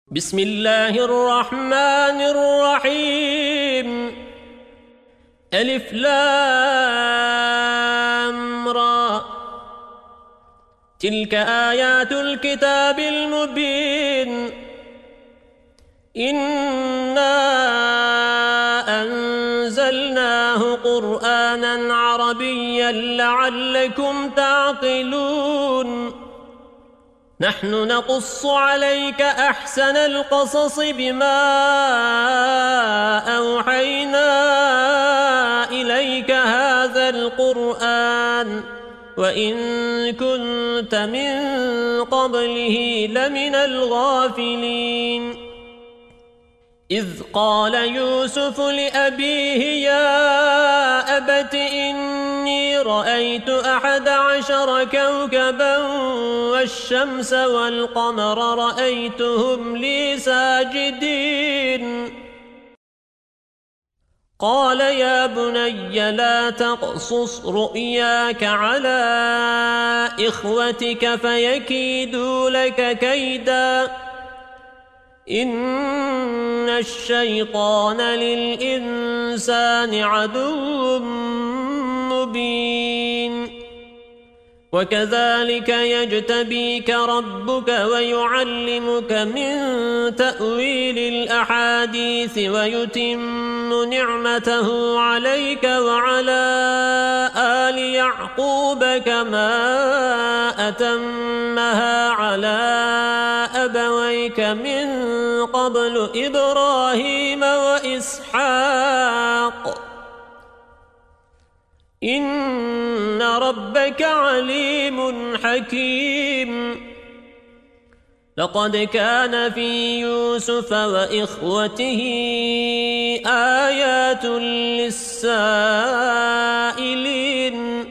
بسم الله الرحمن الرحيم ألف لام را تلك آيات الكتاب المبين إنا أنزلناه قرآنا عربيا لعلكم تعقلون نحن نقص عليك أحسن القصص بما أوحينا إليك هذا القرآن وإن كنت من قبله لمن الغافلين إذ قال يوسف لأبيه يا أبت إني رأيت 11 كوكبا والشمس والقمر رأيتهم لي ساجدين قال يا بني لا تقصص رؤياك على إخوتك فيكيدوا لك كيدا إن الشيطان للإنسان عدو مبين وكذلك يجتبيك ربك ويعلمك من تأويل الأحاديث ويتم نعمته عليك وعلى آل يعقوب كما أتمها على أبويك من قبل إبراهيم وإسحاق إن ربك عليم حكيم لقد كان في يوسف وإخوته آيات للسائلين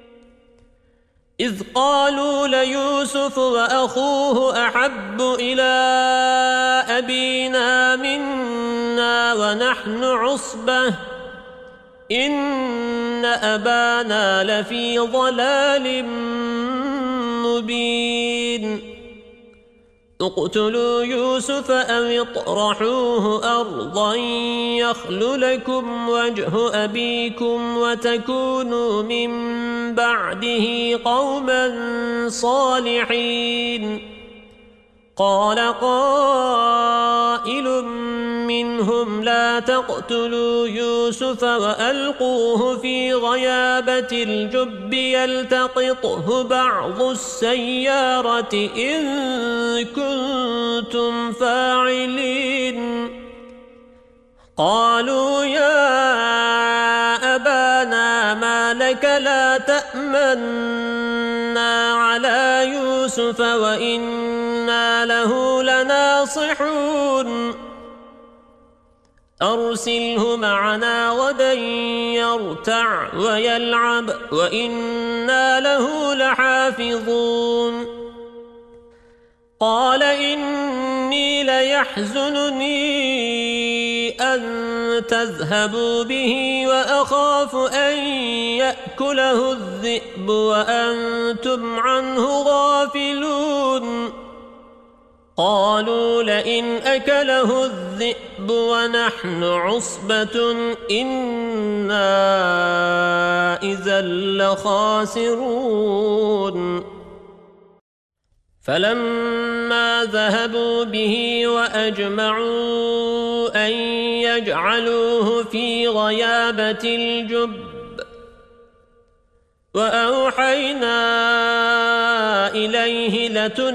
إذ قالوا ليوسف وأخوه أحب إلى أبينا منا ونحن عصبة إن أبانا لفي ضلال مبين اقتلوا يوسف أو اطرحوه أرضا يخل لكم وجه أبيكم وتكونوا من بعده قوما صالحين قال قائل منهم لا تقتلوا يوسف وألقوه في غيابة الجب يلتقطه بعض السيارة إن كنتم فاعلين قالوا يا أبانا ما لك لا تأمنا على يوسف وإنا له لناصحون أرسله معنا غدا يرتع ويلعب وإنا له لحافظون قال إني ليحزنني أن تذهبوا به وأخاف أن يأكله الذئب وأنتم عنه غافلون قالوا لئن أكله الذئب ونحن عصبة إنا إذا لخاسرون فلما ذهبوا به وأجمعوا أن يجعلوه في غيابة الجب وأوحينا إليه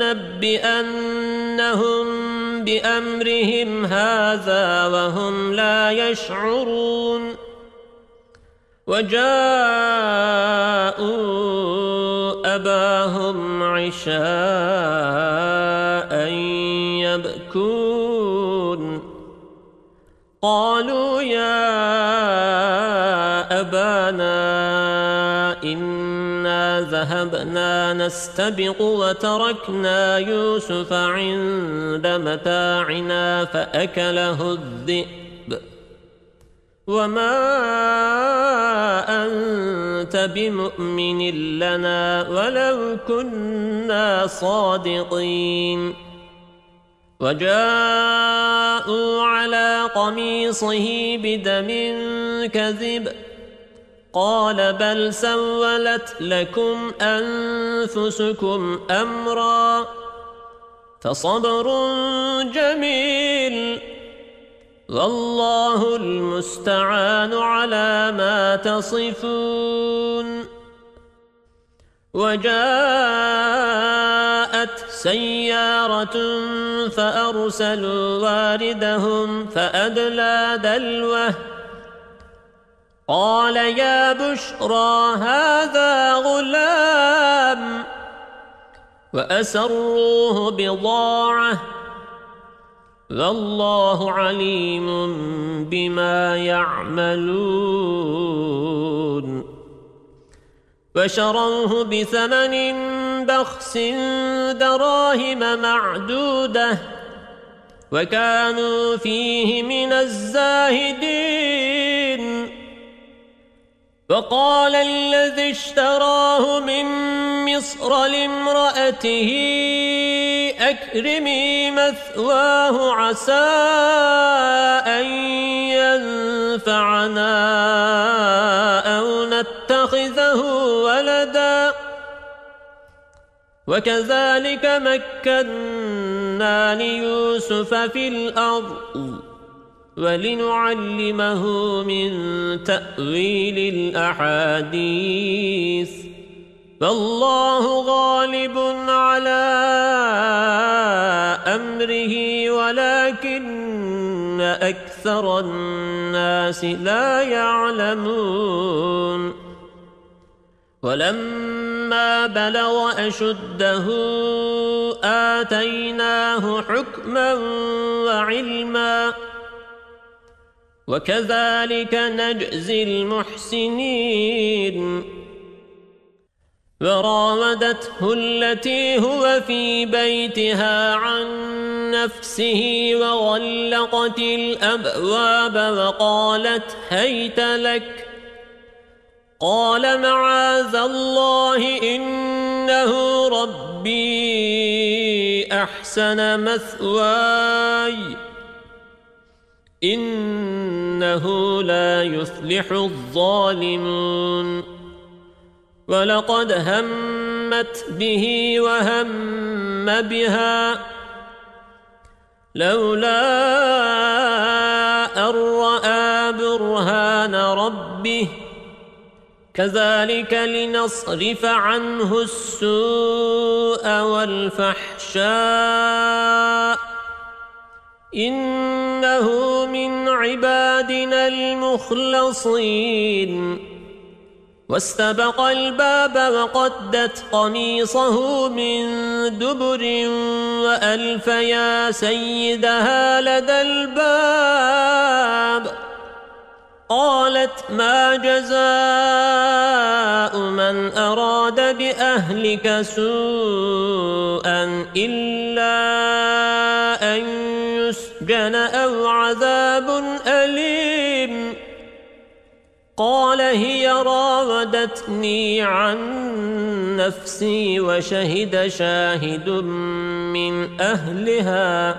لتنبئنهم بأمرهم هذا وهم لا يشعرون وجاءوا أباهم عشاء يبكون قالوا يا أبانا إنا ذهبنا نستبق وتركنا يوسف عند متاعنا فأكله الذئب وما أنت بمؤمن لنا ولو كنا صادقين وجاءوا على قميصه بدم كذب قال بل سولت لكم أنفسكم أمرا فصبر جميل والله المستعان على ما تصفون. وجاءت سيارة فأرسلوا واردهم فأدلى دلوه قال يا بشرى هذا غلام وأسروه بضاعة والله عليم بما يعملون. وشروه بثمن بخس دراهم معدودة وكانوا فيه من الزاهدين. وقال الذي اشتراه من مصر لامرأته أكرمي مثواه عسى أن ينفعنا أو نتخذه ولدا وكذلك مكنا ليوسف في الأرض ولنعلمه من تأويل الأحاديث فالله غالب على أمره ولكن أكثر الناس لا يعلمون. ولما بلغ أشده آتيناه حكما وعلما وكذلك نجزي المحسنين. وراودته التي هو في بيتها عن نفسه وغلقت الأبواب وقالت هيت لك قال معاذ الله إنه ربي أحسن مثواي إنه لا يفلح الظالمون. ولقد همت به وهم بها لولا أن رأى برهان ربه كذلك لنصرف عنه السوء والفحشاء إنه من عبادنا المخلصين. واستبق الباب وقدت قميصه من دبر وألف يا سيدها لدى الباب قالت ما جزاء من أراد بأهلك سوءا إلا أن يسجن أو عذاب أليم قال هي راودتني عن نفسي وشهد شاهد من أهلها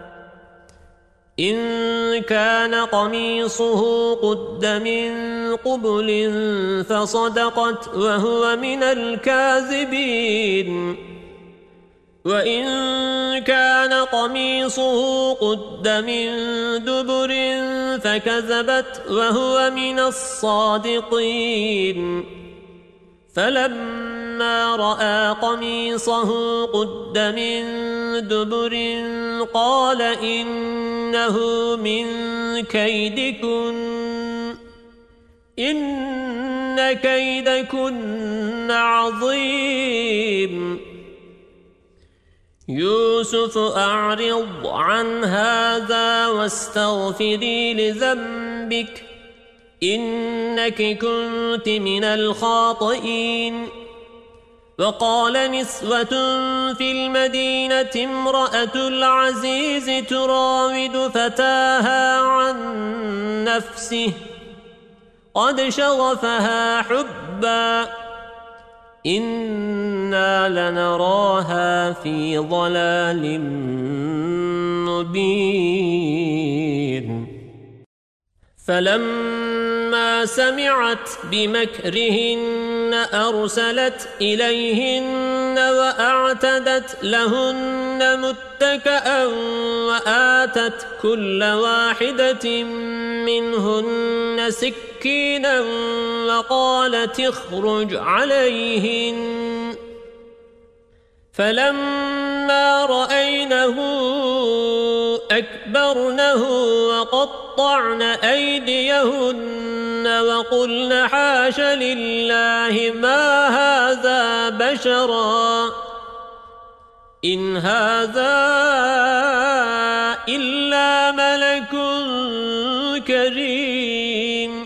إن كان قميصه قد من قبل فصدقت وهو من الكاذبين وإن كان قميصه قد من دبر فكذبت وهو من الصادقين فلما رأى قميصه قد من دبر قال إنه من كيدكن إن كيدكن عظيم. يوسف أعرض عن هذا واستغفري لذنبك إنك كنت من الخاطئين. وقال نسوة في المدينة امرأة العزيز تراود فتاها عن نفسه قد شغفها حبا إنا لنراها في ضلال مبين فلما سمعت بمكرهن أرسلت إليهن وأعتدت لهن متكأ وآتت كل واحدة منهن سكينا وقالت اخرج عليهن فلما رأينه أكبرنه وقطعن أيديهن وقلن حاش لله ما هذا بشرا إن هذا إلا ملك كريم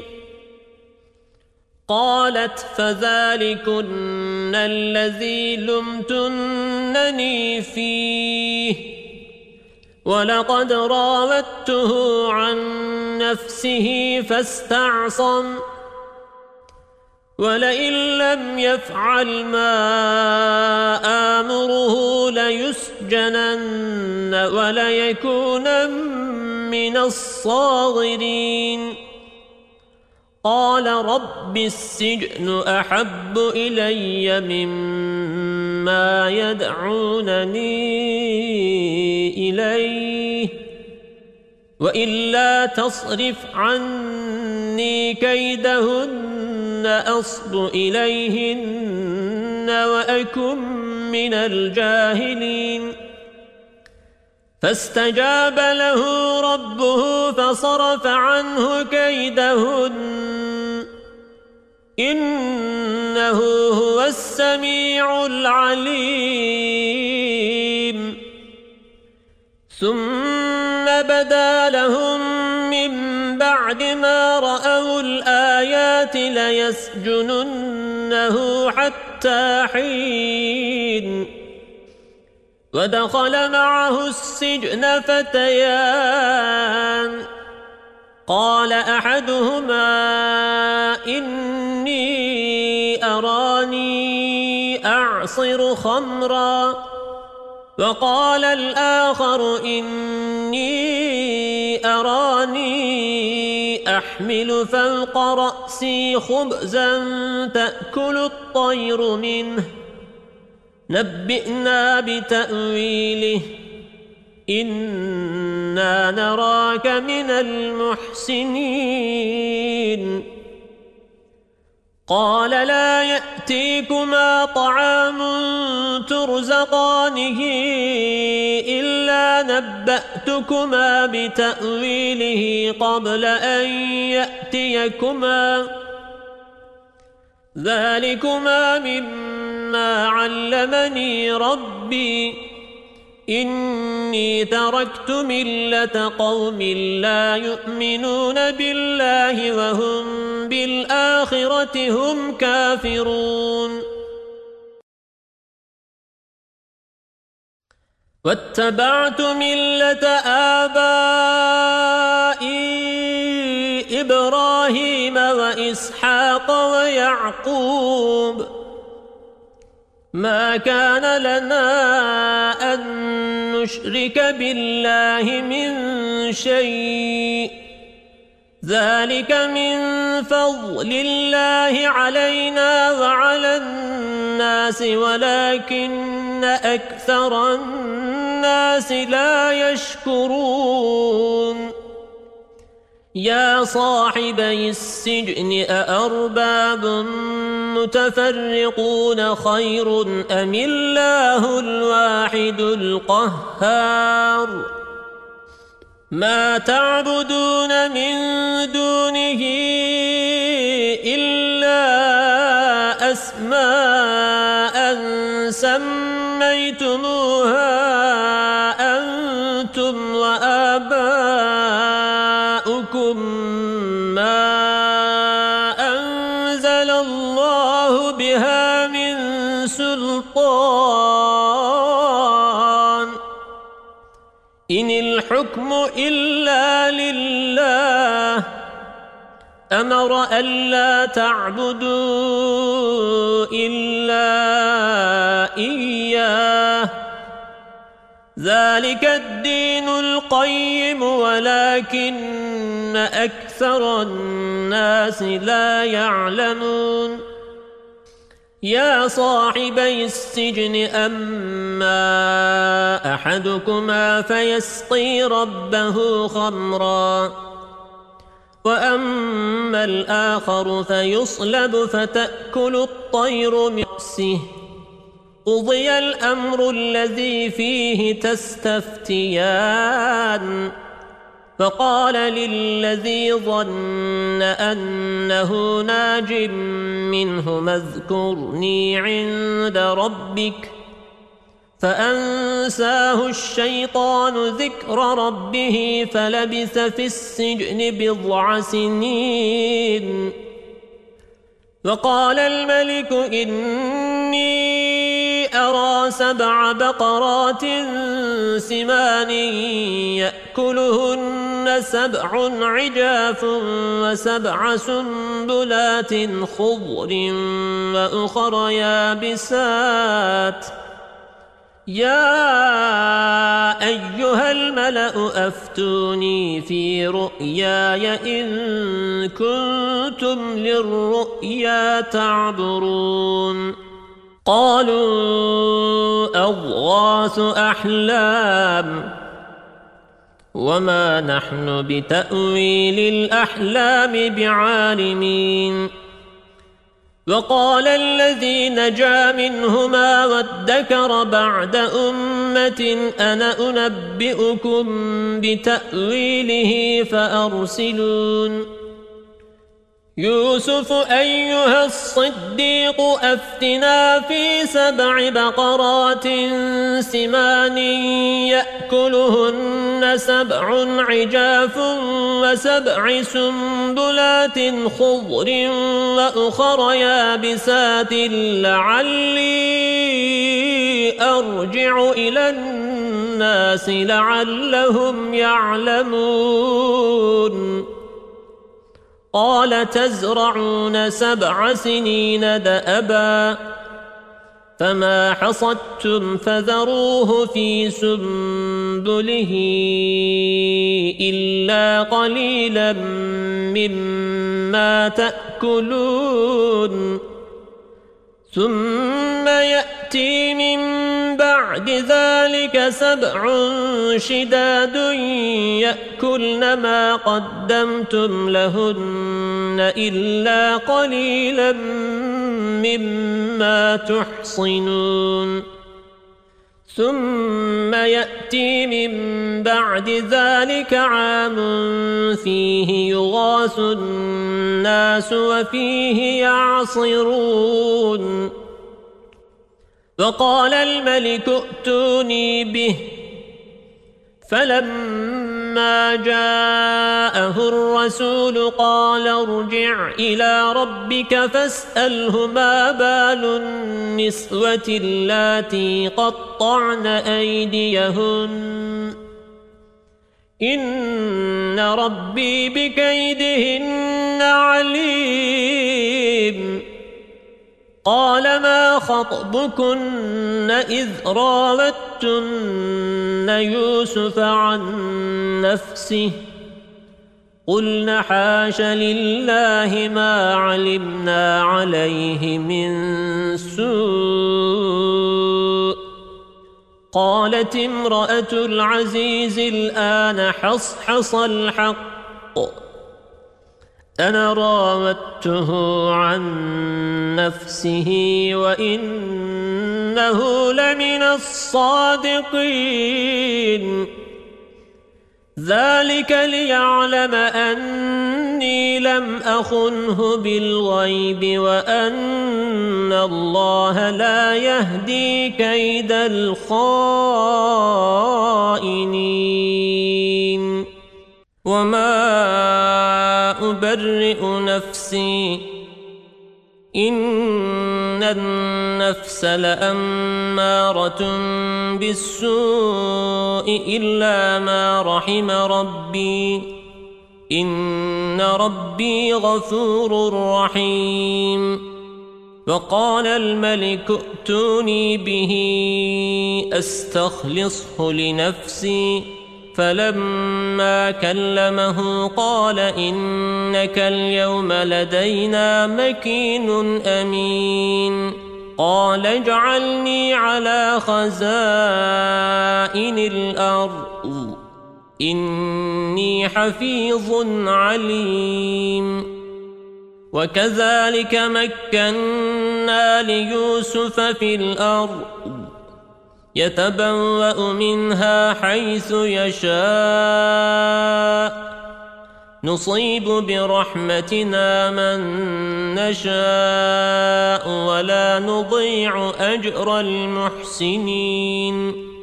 قالت فذلكن الذي لمتنني فيه ولقد راودته عن نفسه فاستعصم ولئن لم يفعل ما آمره ليسجنن وليكونن من الصاغرين قال رب السجن أحب إلي مما يدعونني إليه وإلا تصرف عني كيدهن أصب إليهن وأكن من الجاهلين فاستجاب له ربه فصرف عنه كيدهن إنه هو السميع العليم ثم بدا لهم من بعد ما رأوا الآيات ليسجننه حتى حين ودخل معه السجن فتيان قال أحدهما إني أراني أعصر خمرا وقال الآخر إني أراني أحمل فوق رأسي خبزا تأكل الطير منه نبئنا بتأويله إنا نراك من المحسنين قال لا يأتيكما طعام ترزقانه إلا نبأتكما بتأويله قبل أن يأتيكما ذلكما مما علمني ربي إني تركت ملة قوم لا يؤمنون بالله وهم بالآخرة هم كافرون واتبعت ملة آبائي إبراهيم وإسحاق ويعقوب ما كان لنا أن نشرك بالله من شيء ذلك من فضل الله علينا وعلى الناس ولكن أكثر الناس لا يشكرون يا صاحبي السجن أأرباب متفرقون خير أم الله الواحد القهار ما تعبدون من دونه إلا أسماء سميتموها أنتم وآباؤكم ما أنزل الله بها من سلطان إن الحكم إلا لله أمر ألا تعبدوا إلا إياه ذلك الدين القيم ولكن أكثر الناس لا يعلمون يا صاحبي السجن أما أحدكما فيسقي ربه خمرا وأما الآخر فيصلب فتأكل الطير من رأسه قضي الأمر الذي فيه تستفتيان فقال للذي ظن أنه ناج منهما اذكرني عند ربك فأنساه الشيطان ذكر ربه فلبث في السجن بضع سنين وقال الملك إني أرى 7 بقرات سمان يأكلهن 7 عجاف و7 سنبلات خضر وأخر يابسات يا أيها الملأ أفتوني في رؤياي إن كنتم للرؤيا تعبرون قالوا أضغاث أحلام وما نحن بتأويل الأحلام بعالمين وقال الذي نجا منهما وادكر بعد أمة أنا أنبئكم بتأويله فأرسلون يوسف أيها الصديق أفتنا في 7 بقرات سمان يأكلهن 7 عجاف و7 سنبلات خضر وأخر يابسات لعلي أرجع إلى الناس لعلهم يعلمون قال تزرعون 7 سنين دأبا فما حصدتم فذروه في سنبله إلا قليلا مما تأكلون ثم يأتي من بعد ذلك 7 شداد يأكلن ما قدمتم لهن إلا قليلا مما تحصنون ثم يأتي من بعد ذلك عام فيه يغاث الناس وفيه يعصرون وقال الملك ائتوني به فلما جاءه الرسول قال ارجع إلى ربك فاسأله ما بال النسوة اللاتي قطعن أيديهن إن ربي بكيدهن عليم قال ما خطبكن إذ راوتن يوسف عن نفسه قلن حاش لله ما علمنا عليه من سوء قالت امرأة العزيز الآن حصحص الحق أنا راودته عن نفسه وإنه لمن الصادقين ذلك ليعلم أني لم أخنه بالغيب وأن الله لا يهدي كيد الخائنين وما أبرئ نفسي إن النفس لأمارة بالسوء إلا ما رحم ربي إن ربي غفور رحيم. وقال الملك ائتوني به أستخلصه لنفسي. فلما كلمه قال إنك اليوم لدينا مكين أمين. قال اجعلني على خزائن الأرض إني حفيظ عليم. وكذلك مكنا ليوسف في الأرض يتبوأ منها حيث يشاء نصيب برحمتنا من نشاء ولا نضيع أجر المحسنين.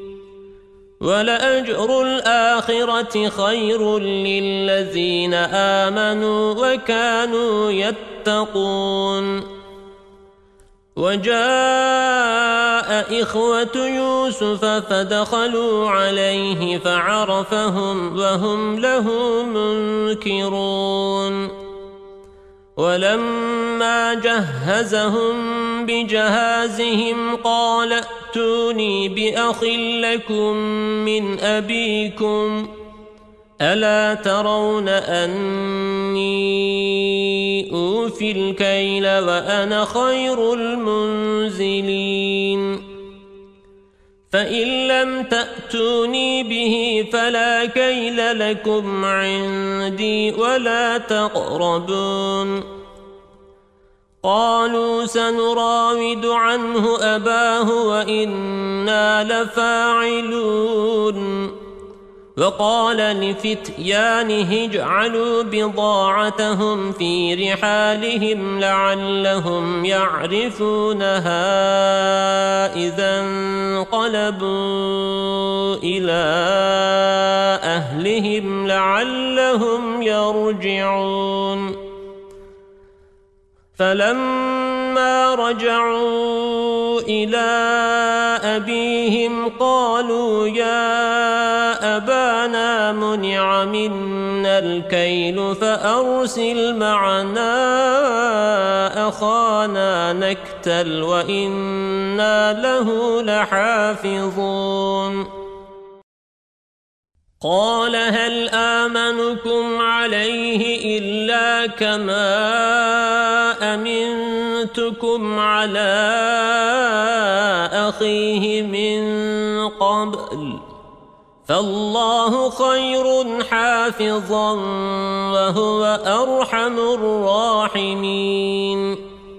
ولأجر الآخرة خير للذين آمنوا وكانوا يتقون. وجاء إخوة يوسف فدخلوا عليه فعرفهم وهم له منكرون. ولما جهزهم بجهازهم قال ائتوني بأخ لكم من أبيكم ألا ترون أني أوفي الكيل وأنا خير المنزلين. فإن لم تأتوني به فلا كيل لكم عندي ولا تقربون. قالوا سنراود عنه أباه وإنا لفاعلون. وقال لفتيانه اجعلوا بضاعتهم في رحالهم لعلهم يعرفونها إذا انقلبوا إلى أهلهم لعلهم يرجعون. فلما رجعوا إلى أبيهم قالوا يا أبانا منع منا الكيل فأرسل معنا أخانا نكتل وإنا له لحافظون. قال هل آمنكم عليه إلا كما أمنتكم على أخيه من قبل فالله خير حافظا وهو أرحم الراحمين.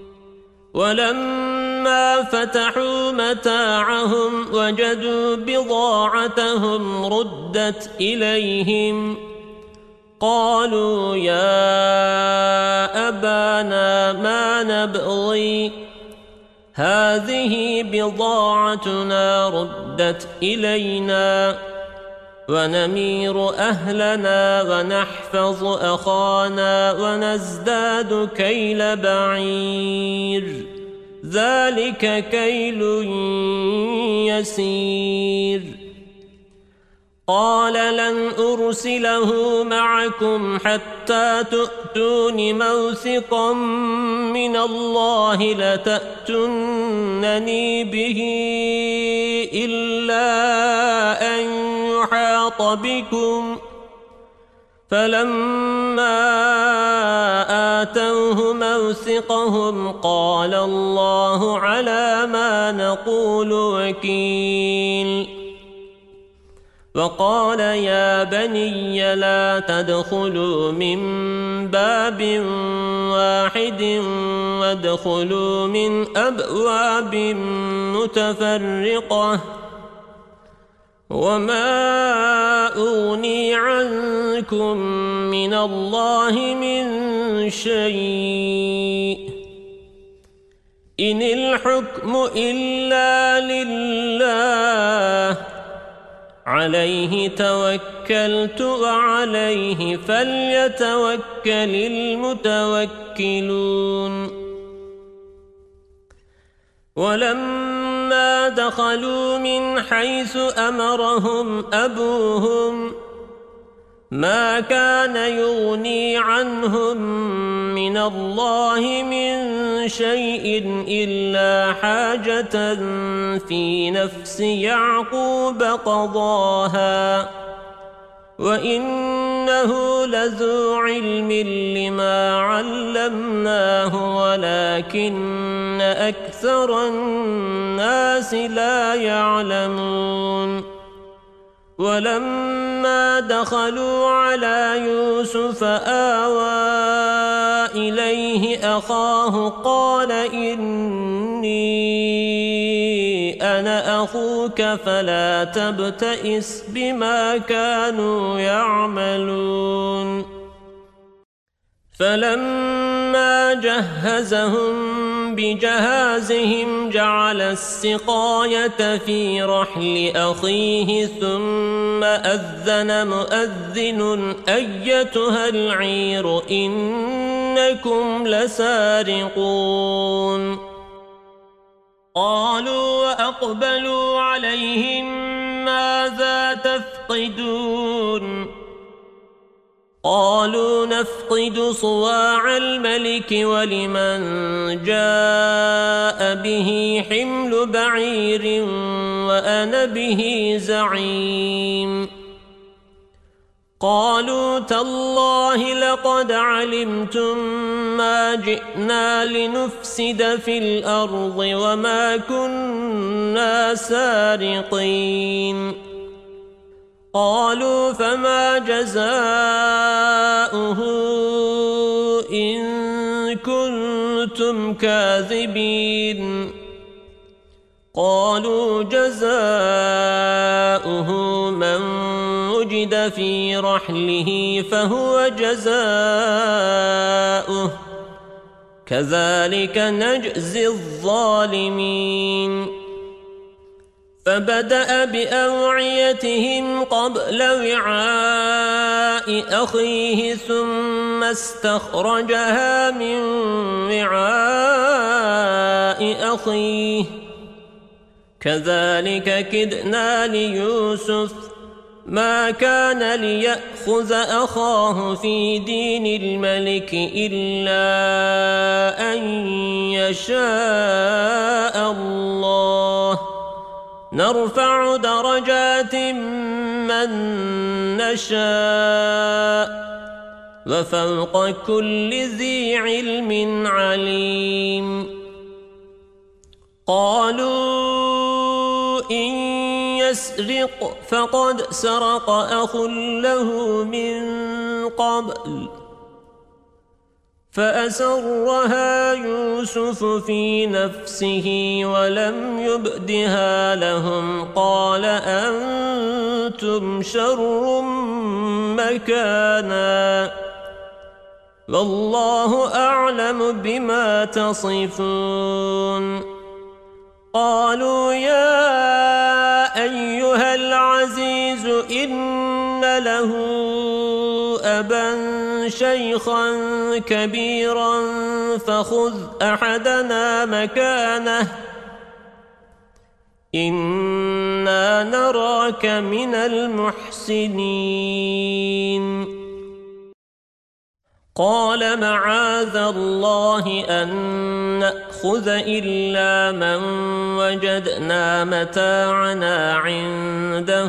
ولما فتحوا متاعهم وجدوا بضاعتهم ردت إليهم قالوا يا أبانا ما نبغي هذه بضاعتنا ردت إلينا ونمير أهلنا ونحفظ أخانا ونزداد كيل بعير ذلك كيل يسير. قال لن أرسله معكم حتى تؤتون موثقا من الله لتأتونني به إلا أن يحاط بكم. فلما آتوه موثقهم قال الله على ما نقول وكيل. وقال يا بني لا تدخلوا من باب واحد وادخلوا من أبواب متفرقة وما أغني عنكم من الله من شيء إن الحكم إلا لله عليه توكلت وعليه فليتوكل المتوكلون. ولما دخلوا من حيث أمرهم أبوهم ما كان يغني عنهم من الله من شيء إلا حاجة في نفس يعقوب قضاها وإنه لذو علم لما علمناه ولكن أكثر الناس لا يعلمون ولما دخلوا على يوسف آوى إليه أخاه قال إني أنا أخوك فلا تبتئس بما كانوا يعملون فلما جهزهم بجهازهم جعل السقاية في رحل أخيه ثم أذن مؤذن أيتها العير إنكم لسارقون قالوا وأقبلوا عليهم ماذا تفقدون قالوا نفقد صواع الملك ولمن جاء به حمل بعير وأنا به زعيم قالوا تالله لقد علمتم ما جئنا لنفسد في الأرض وما كنا سارقين قالوا فما جزاؤه إن كنتم كاذبين قالوا جزاؤه من وجد في رحله فهو جزاؤه كذلك نجزي الظالمين فبدأ بأوعيتهم قبل وعاء أخيه ثم استخرجها من وعاء أخيه كذلك كدنا ليوسف ما كان ليأخذ أخاه في دين الملك إلا أن يشاء الله نرفع درجات من نشاء وفوق كل ذي علم عليم قالوا إن يسرق فقد سرق أخ له من قبل فأسرها يوسف في نفسه ولم يبدها لهم قال أنتم شر مكانا والله أعلم بما تصفون قالوا يا أيها العزيز إن له أبا شيخا كبيرا فخذ أحدنا مكانه إنا نراك من المحسنين قال معاذ الله أن نأخذ إلا من وجدنا متاعنا عنده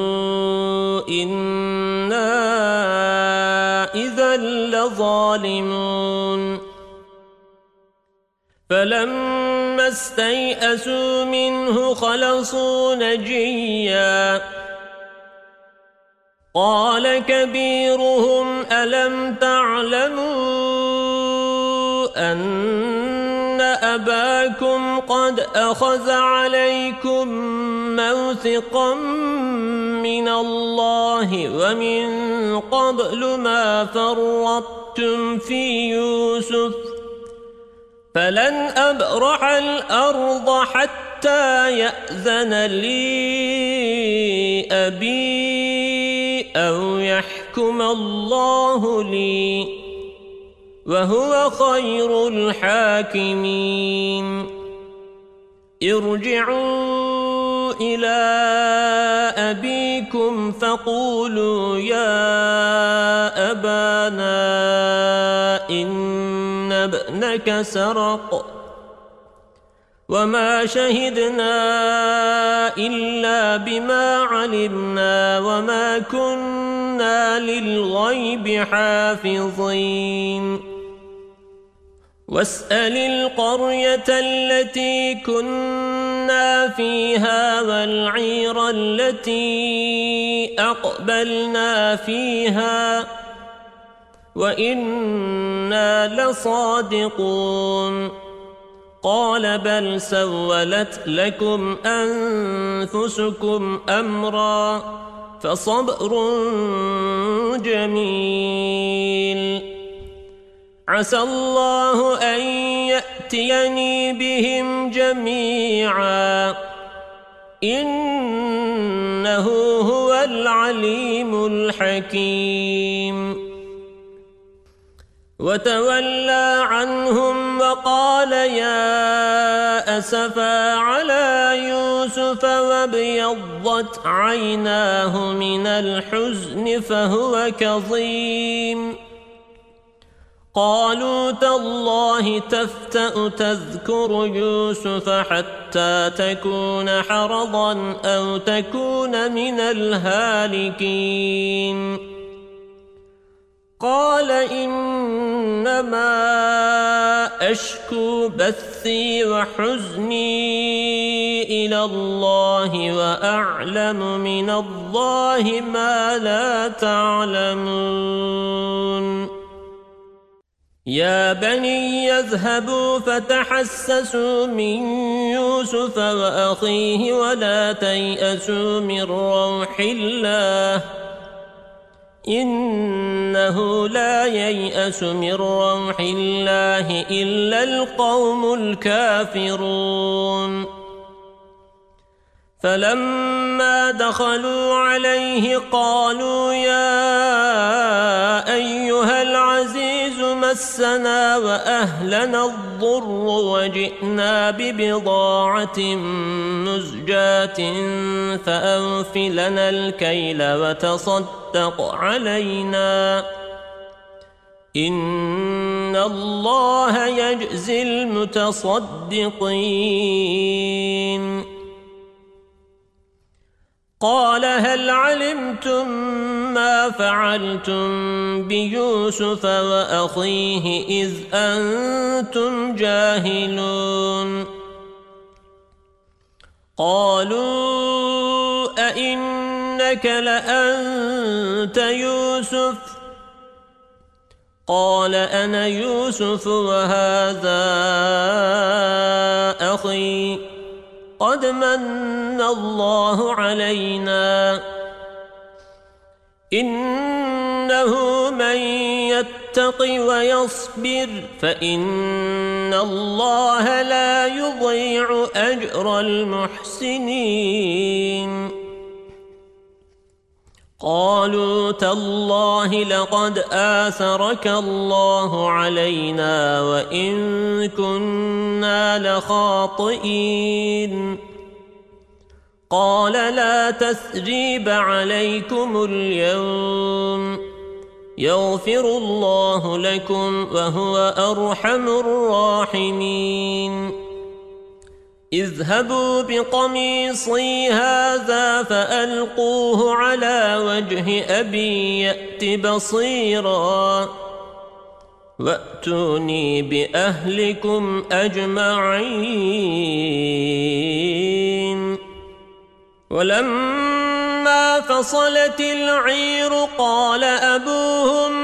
إنا إذا لظالمون فلما استيئسوا منه خلصوا نجيا قال كبيرهم ألم تعلموا أن أباكم قد أخذ عليكم موثقا من الله ومن قبل ما فرطتم في يوسف فلن أبرح الأرض حتى يأذن لي أبي أو يحكم الله لي وهو خير الحاكمين ارجعوا إلى أبيكم فقولوا يا أبانا إن ابنك سرق وما شهدنا إلا بما علمنا وما كنا للغيب حافظين واسأل القرية التي كنا فيها والعير التي أقبلنا فيها وإنا لصادقون قال بل سولت لكم أنفسكم أمرا فصبر جميل عسى الله أن يأتيني بهم جميعا إنه هو العليم الحكيم وتولى عنهم وقال يا أسفا على يوسف وابيضت عيناه من الحزن فهو كظيم قالوا تالله تفتأ تذكر يوسف حتى تكون حرضا أو تكون من الهالكين قال إنما أشكو بثي وحزني إلى الله وأعلم من الله ما لا تعلمون يا بني يذهبوا فتحسسوا من يوسف وأخيه ولا تيأسوا من روح الله إنه لا ييأس من روح الله إلا القوم الكافرون فلما دخلوا عليه قالوا يا أيها العزيز مسنا وأهلنا الضر وجئنا ببضاعة مزجاة فأوف لنا الكيل وتصدق علينا إن الله يجزي المتصدقين قال هل علمتم ما فعلتم بيوسف وأخيه إذ أنتم جاهلون قالوا أئنك لأنت يوسف قال أنا يوسف وهذا أخي قد من الله علينا إنه من يتق ويصبر فإن الله لا يضيع أجر المحسنين قالوا تالله لقد آثرك الله علينا وإن كنا لخاطئين قال لا تثريب عليكم اليوم يغفر الله لكم وهو أرحم الراحمين اذهبوا بقميصي هذا فألقوه على وجه أبي يأت بصيرا وأتوني بأهلكم أجمعين ولما فصلت العير قال أبوهم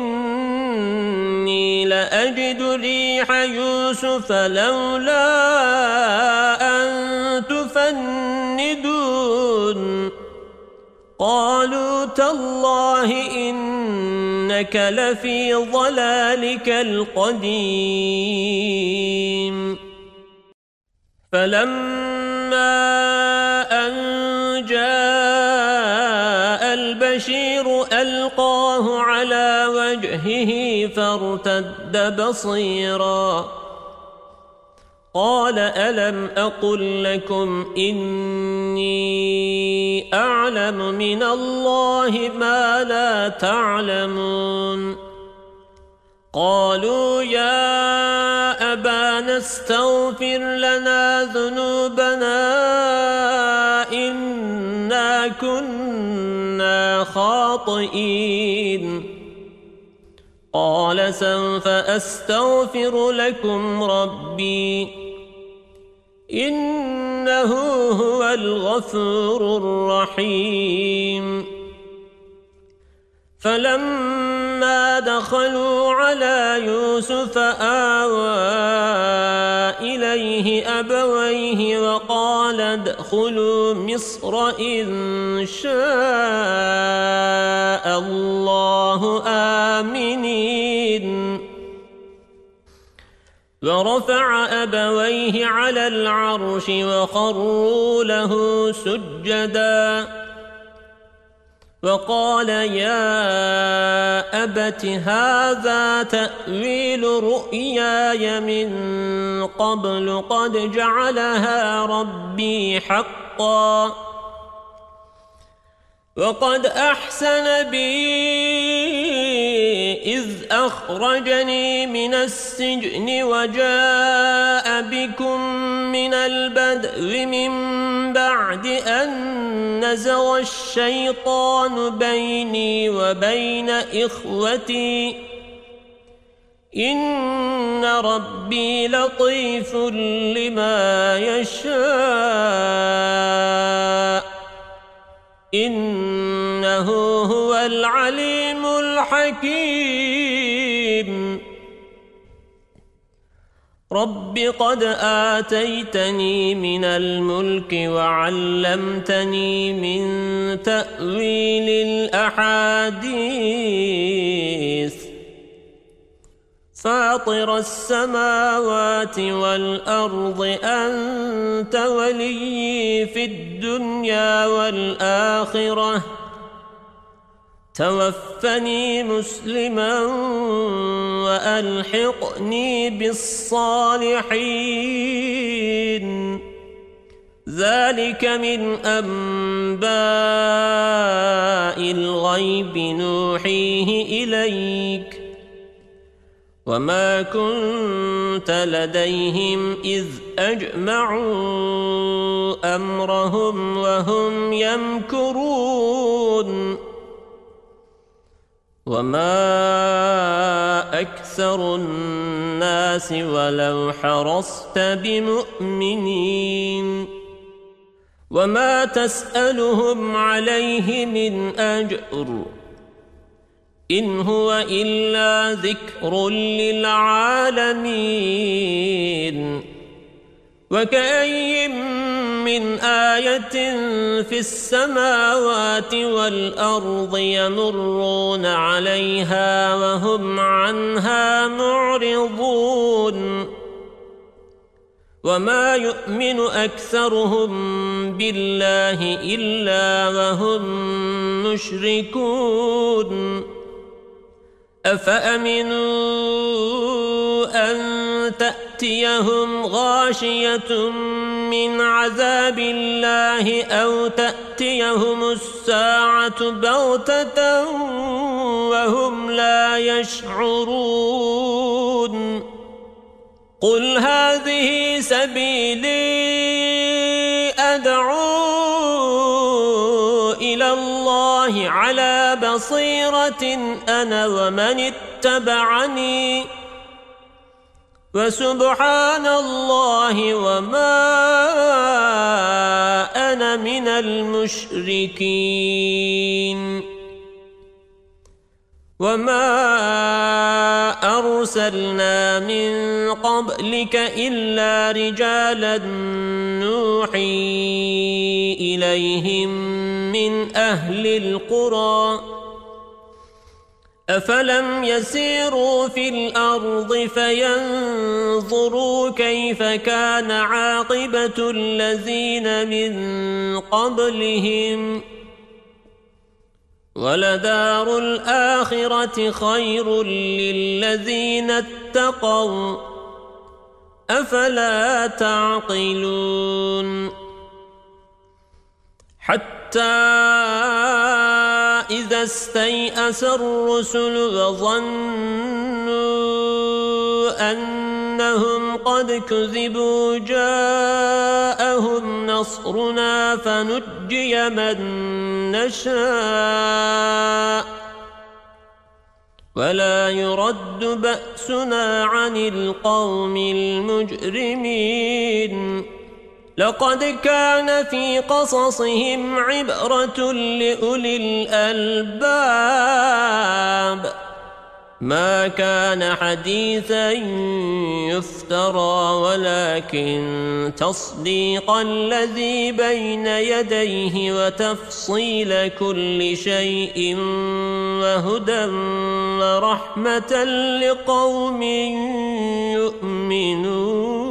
إني لأجد ريح يوسف لولا أن تفندون قالوا تالله إنك لفي ضلالك القديم فلما أن جاء البشير ألقاه على وجهه فارتد بصيرا قال ألم أقل لكم إني أعلم من الله ما لا تعلمون قالوا يا أبانا استغفر لنا ذنوبنا إنا كنا خاطئين قال سوف أستغفر لكم ربي إنه هو الغفور الرحيم فلما دخلوا على يوسف آوى إليه أبويه وقال ادخلوا مصر إن شاء الله آمنين ورفع أبويه على العرش وخروا له سجدا وقال يا أبت هذا تأويل رؤياي من قبل قد جعلها ربي حقا وقد أحسن بي إذ أخرجني من السجن وجاء بكم من البدو من بعد أن نزغ الشيطان بيني وبين إخوتي إن ربي لطيف لما يشاء إنه هو العليم الحكيم رب قد آتيتني من الملك وعلمتني من تأويل الأحاديث فاطر السماوات والأرض أنت ولي في الدنيا والآخرة توفني مسلما وألحقني بالصالحين ذلك من أنباء الغيب نوحيه إليك وما كنت لديهم إذ أجمعوا أمرهم وهم يمكرون وما أكثر الناس ولو حرصت بمؤمنين وما تسألهم عليه من أجر إن هو إلا ذكر للعالمين وكأي من آية في السماوات والأرض يمرون عليها وهم عنها معرضون وما يؤمن أكثرهم بالله إلا وهم مشركون أفأمنوا أن تأتيهم غاشية من عذاب الله أو تأتيهم الساعة بغتة وهم لا يشعرون قل هذه سبيلي أدعو إلى الله على بصيرة أنا ومن اتبعني وسبحان الله وما أنا من المشركين وما أرسلنا من قبلك إلا رجالا نوحي إليهم من أهل القرى أفلم يسيروا في الأرض فينظروا كيف كان عاقبة الذين من قبلهم ولدار الآخرة خير للذين اتقوا أفلا تعقلون حتى إذا استيأس الرسل وظنوا أنهم قد كذبوا جاءهم نصرنا فنجي من نشاء ولا يرد بأسنا عن القوم المجرمين لقد كان في قصصهم عبرة لأولي الألباب ما كان حديثا يفترى ولكن تصديق الذي بين يديه وتفصيل كل شيء وهدى ورحمة لقوم يؤمنون